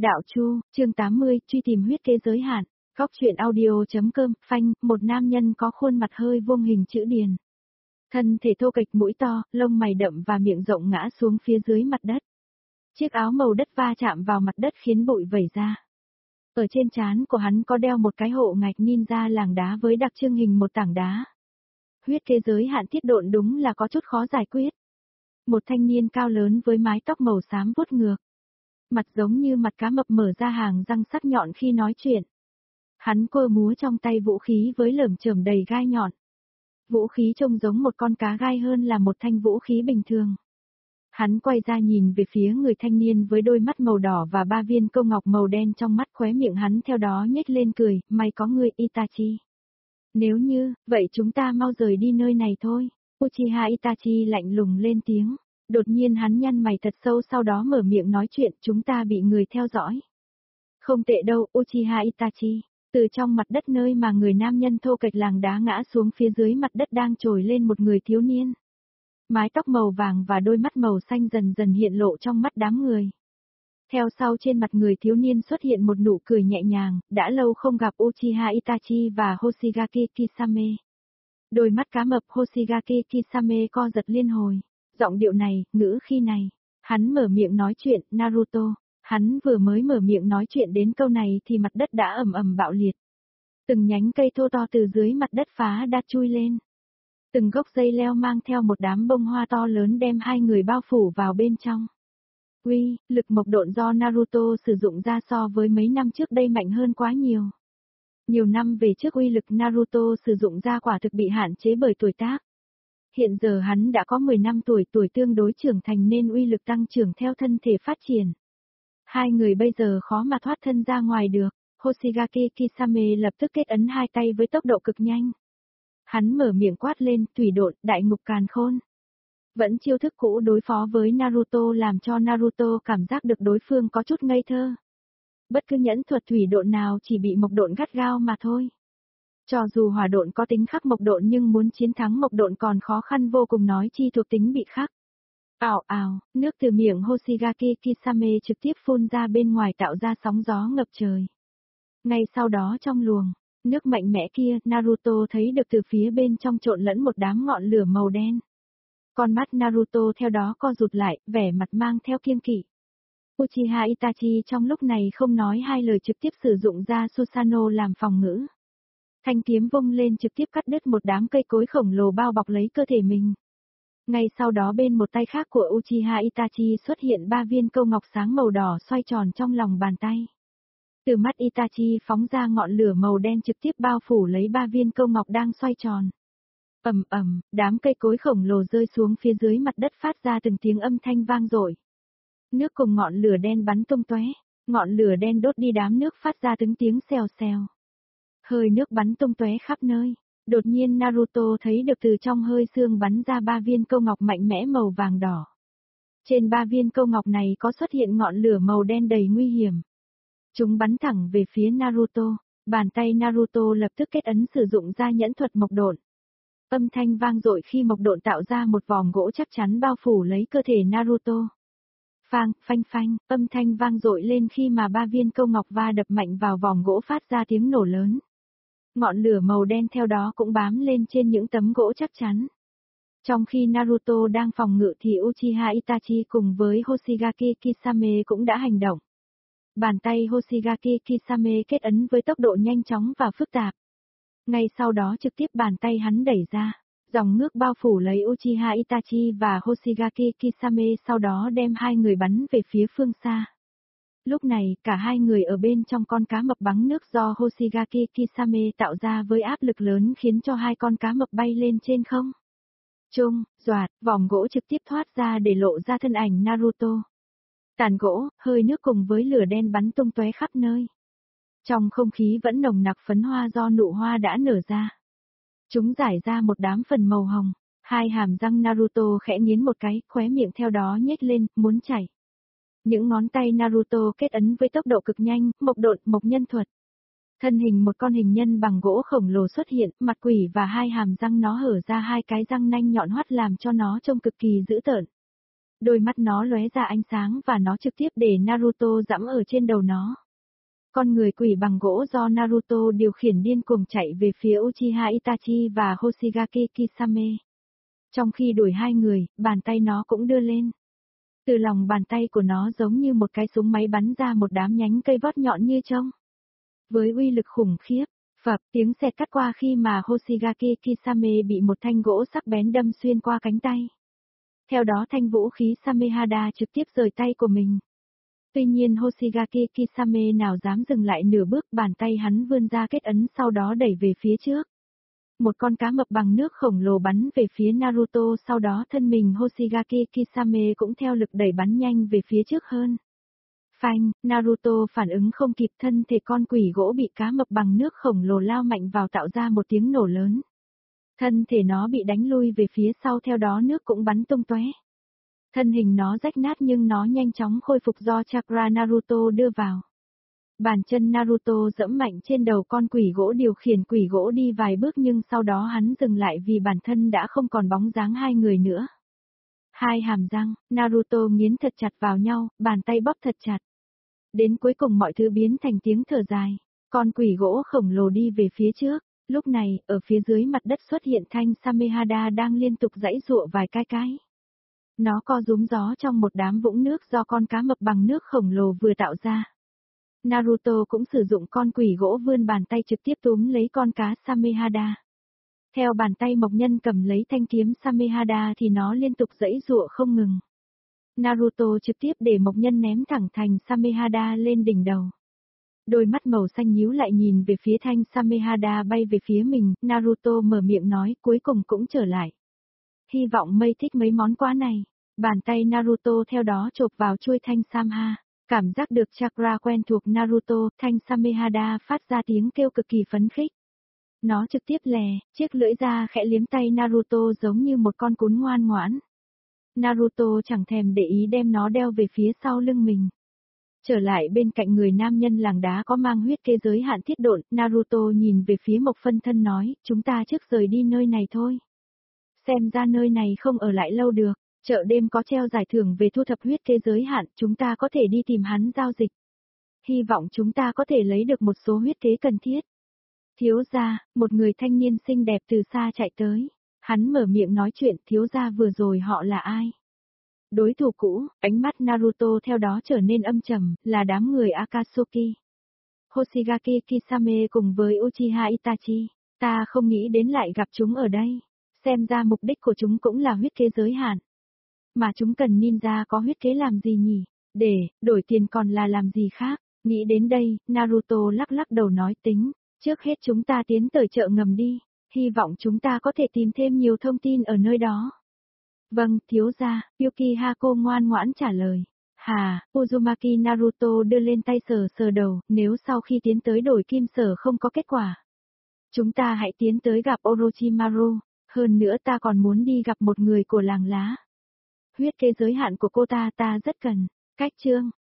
Đạo Chu, chương 80, truy tìm huyết kế giới hạn. Góc truyện audio.com, phanh, một nam nhân có khuôn mặt hơi vuông hình chữ điền. Thân thể thô kệch, mũi to, lông mày đậm và miệng rộng ngã xuống phía dưới mặt đất. Chiếc áo màu đất va chạm vào mặt đất khiến bụi vẩy ra. Ở trên trán của hắn có đeo một cái hộ ngạch ninja làng đá với đặc trưng hình một tảng đá. Huyết kế giới hạn thiết độn đúng là có chút khó giải quyết. Một thanh niên cao lớn với mái tóc màu xám vuốt ngược. Mặt giống như mặt cá mập mở ra hàng răng sắc nhọn khi nói chuyện. Hắn cơ múa trong tay vũ khí với lởm chởm đầy gai nhọn. Vũ khí trông giống một con cá gai hơn là một thanh vũ khí bình thường. Hắn quay ra nhìn về phía người thanh niên với đôi mắt màu đỏ và 3 viên câu ngọc màu đen trong mắt, khóe miệng hắn theo đó nhếch lên cười, mày có người Itachi. Nếu như, vậy chúng ta mau rời đi nơi này thôi. Uchiha Itachi lạnh lùng lên tiếng. Đột nhiên hắn nhăn mày thật sâu, sau đó mở miệng nói chuyện, chúng ta bị người theo dõi. Không tệ đâu, Uchiha Itachi. Từ trong mặt đất nơi mà người nam nhân thô kệch làng đá ngã xuống phía dưới mặt đất đang trồi lên một người thiếu niên. Mái tóc màu vàng và đôi mắt màu xanh dần dần hiện lộ trong mắt đám người. Theo sau trên mặt người thiếu niên xuất hiện một nụ cười nhẹ nhàng, đã lâu không gặp Uchiha Itachi và Hoshigaki Kisame. Đôi mắt cá mập Hoshigaki Kisame co giật liên hồi. Giọng điệu này, ngữ khi này. Hắn mở miệng nói chuyện, Naruto. Hắn vừa mới mở miệng nói chuyện đến câu này thì mặt đất đã ầm ầm bạo liệt. Từng nhánh cây thô to từ dưới mặt đất phá đã chui lên. Từng gốc dây leo mang theo một đám bông hoa to lớn đem hai người bao phủ vào bên trong. Lực mộc độn do Naruto sử dụng ra so với mấy năm trước đây mạnh hơn quá nhiều. Nhiều năm về trước uy lực Naruto sử dụng ra quả thực bị hạn chế bởi tuổi tác. Hiện giờ hắn đã có 10 năm tuổi tương đối trưởng thành nên uy lực tăng trưởng theo thân thể phát triển. Hai người bây giờ khó mà thoát thân ra ngoài được. Hoshigaki Kisame lập tức kết ấn hai tay với tốc độ cực nhanh. Hắn mở miệng quát lên, thủy độn, đại ngục càn khôn. Vẫn chiêu thức cũ đối phó với Naruto làm cho Naruto cảm giác được đối phương có chút ngây thơ. Bất cứ nhẫn thuật thủy độn nào chỉ bị mộc độn gắt gao mà thôi. Cho dù hỏa độn có tính khắc mộc độn nhưng muốn chiến thắng mộc độn còn khó khăn vô cùng, nói chi thuộc tính bị khắc. Ào ào, nước từ miệng Hoshigaki Kisame trực tiếp phun ra bên ngoài tạo ra sóng gió ngập trời. Ngay sau đó trong luồng nước mạnh mẽ kia, Naruto thấy được từ phía bên trong trộn lẫn một đám ngọn lửa màu đen. Con mắt Naruto theo đó co rụt lại, vẻ mặt mang theo kiêng kỵ. Uchiha Itachi trong lúc này không nói hai lời trực tiếp sử dụng ra Susanoo làm phòng ngữ. Thanh kiếm vung lên trực tiếp cắt đứt một đám cây cối khổng lồ bao bọc lấy cơ thể mình. Ngay sau đó bên một tay khác của Uchiha Itachi xuất hiện 3 viên câu ngọc sáng màu đỏ xoay tròn trong lòng bàn tay. Từ mắt Itachi phóng ra ngọn lửa màu đen trực tiếp bao phủ lấy 3 viên câu ngọc đang xoay tròn. Ầm ầm, đám cây cối khổng lồ rơi xuống phía dưới mặt đất phát ra từng tiếng âm thanh vang dội. Nước cùng ngọn lửa đen bắn tung tóe, ngọn lửa đen đốt đi đám nước phát ra từng tiếng xèo xèo. Hơi nước bắn tung tóe khắp nơi. Đột nhiên Naruto thấy được từ trong hơi xương bắn ra 3 viên câu ngọc mạnh mẽ màu vàng đỏ. Trên 3 viên câu ngọc này có xuất hiện ngọn lửa màu đen đầy nguy hiểm. Chúng bắn thẳng về phía Naruto. Bàn tay Naruto lập tức kết ấn sử dụng ra nhẫn thuật mộc độn. Âm thanh vang dội khi mộc độn tạo ra một vòng gỗ chắc chắn bao phủ lấy cơ thể Naruto. Phang, phanh phanh, âm thanh vang dội lên khi mà 3 viên câu ngọc va đập mạnh vào vòng gỗ phát ra tiếng nổ lớn. Ngọn lửa màu đen theo đó cũng bám lên trên những tấm gỗ chắc chắn. Trong khi Naruto đang phòng ngự thì Uchiha Itachi cùng với Hoshigaki Kisame cũng đã hành động. Bàn tay Hoshigaki Kisame kết ấn với tốc độ nhanh chóng và phức tạp. Ngay sau đó trực tiếp bàn tay hắn đẩy ra, dòng nước bao phủ lấy Uchiha Itachi và Hoshigaki Kisame, sau đó đem hai người bắn về phía phương xa. Lúc này, cả hai người ở bên trong con cá mập bắn nước do Hoshigaki Kisame tạo ra với áp lực lớn khiến cho hai con cá mập bay lên trên không. Trung, doạt, vòng gỗ trực tiếp thoát ra để lộ ra thân ảnh Naruto. Tàn gỗ, hơi nước cùng với lửa đen bắn tung tóe khắp nơi. Trong không khí vẫn nồng nặc phấn hoa do nụ hoa đã nở ra. Chúng rải ra một đám phần màu hồng. Hai hàm răng Naruto khẽ nghiến một cái, khóe miệng theo đó nhếch lên, muốn chảy. Những ngón tay Naruto kết ấn với tốc độ cực nhanh, mộc độn, mộc nhân thuật. Thân hình một con hình nhân bằng gỗ khổng lồ xuất hiện, mặt quỷ và hai hàm răng nó hở ra hai cái răng nanh nhọn hoắt làm cho nó trông cực kỳ dữ tợn. Đôi mắt nó lóe ra ánh sáng và nó trực tiếp để Naruto giẫm ở trên đầu nó. Con người quỷ bằng gỗ do Naruto điều khiển điên cuồng chạy về phía Uchiha Itachi và Hoshigaki Kisame. Trong khi đuổi hai người, bàn tay nó cũng đưa lên. Từ lòng bàn tay của nó giống như một cái súng máy bắn ra một đám nhánh cây vót nhọn như trông. Với uy lực khủng khiếp, phập tiếng sét cắt qua khi mà Hoshigaki Kisame bị một thanh gỗ sắc bén đâm xuyên qua cánh tay. Theo đó thanh vũ khí Samehada trực tiếp rời tay của mình. Tuy nhiên Hoshigaki Kisame nào dám dừng lại nửa bước, bàn tay hắn vươn ra kết ấn sau đó đẩy về phía trước. Một con cá mập bằng nước khổng lồ bắn về phía Naruto, sau đó thân mình Hoshigaki Kisame cũng theo lực đẩy bắn nhanh về phía trước hơn. Phanh, Naruto phản ứng không kịp, thân thể con quỷ gỗ bị cá mập bằng nước khổng lồ lao mạnh vào tạo ra một tiếng nổ lớn. Thân thể nó bị đánh lui về phía sau, theo đó nước cũng bắn tung tóe. Thân hình nó rách nát nhưng nó nhanh chóng khôi phục do chakra Naruto đưa vào. Bàn chân Naruto giẫm mạnh trên đầu con quỷ gỗ, điều khiển quỷ gỗ đi vài bước nhưng sau đó hắn dừng lại vì bản thân đã không còn bóng dáng hai người nữa. Hai hàm răng, Naruto nghiến thật chặt vào nhau, bàn tay bóp thật chặt. Đến cuối cùng mọi thứ biến thành tiếng thở dài. Con quỷ gỗ khổng lồ đi về phía trước. Lúc này, ở phía dưới mặt đất xuất hiện thanh Samehada đang liên tục giãy giụa vài cái. Nó co rúm gió trong một đám vũng nước do con cá mập bằng nước khổng lồ vừa tạo ra. Naruto cũng sử dụng con quỷ gỗ vươn bàn tay trực tiếp túm lấy con cá Samehada. Theo bàn tay mộc nhân cầm lấy thanh kiếm Samehada thì nó liên tục giãy giụa không ngừng. Naruto trực tiếp để mộc nhân ném thẳng thành Samehada lên đỉnh đầu. Đôi mắt màu xanh nhíu lại nhìn về phía thanh Samehada bay về phía mình, Naruto mở miệng nói cuối cùng cũng trở lại. Hy vọng mây thích mấy món quà này. Bàn tay Naruto theo đó chộp vào chuôi thanh Samha. Cảm giác được chakra quen thuộc Naruto, thanh Samehada phát ra tiếng kêu cực kỳ phấn khích. Nó trực tiếp lè, chiếc lưỡi ra khẽ liếm tay Naruto giống như một con cún ngoan ngoãn. Naruto chẳng thèm để ý đem nó đeo về phía sau lưng mình. Trở lại bên cạnh người nam nhân làng đá có mang huyết kế giới hạn thiết độn, Naruto nhìn về phía Mộc Phân Thân nói, chúng ta trước rời đi nơi này thôi. Xem ra nơi này không ở lại lâu được, chợ đêm có treo giải thưởng về thu thập huyết kế giới hạn, chúng ta có thể đi tìm hắn giao dịch. Hy vọng chúng ta có thể lấy được một số huyết kế cần thiết. Thiếu gia, một người thanh niên xinh đẹp từ xa chạy tới. Hắn mở miệng nói chuyện, thiếu gia vừa rồi họ là ai? Đối thủ cũ, ánh mắt Naruto theo đó trở nên âm trầm, là đám người Akatsuki. Hoshigaki Kisame cùng với Uchiha Itachi, ta không nghĩ đến lại gặp chúng ở đây. Xem ra mục đích của chúng cũng là huyết kế giới hạn. Mà chúng cần ninja có huyết kế làm gì nhỉ? Để, đổi tiền còn là làm gì khác? Nghĩ đến đây, Naruto lắc lắc đầu nói tính, trước hết chúng ta tiến tới chợ ngầm đi, hy vọng chúng ta có thể tìm thêm nhiều thông tin ở nơi đó. Vâng, thiếu gia, Yukihako ngoan ngoãn trả lời. Hà, Uzumaki Naruto đưa lên tay sờ sờ đầu, nếu sau khi tiến tới đổi kim sở không có kết quả. Chúng ta hãy tiến tới gặp Orochimaru, hơn nữa ta còn muốn đi gặp một người của làng lá. Huyết kế giới hạn của cô ta rất cần. Cách chương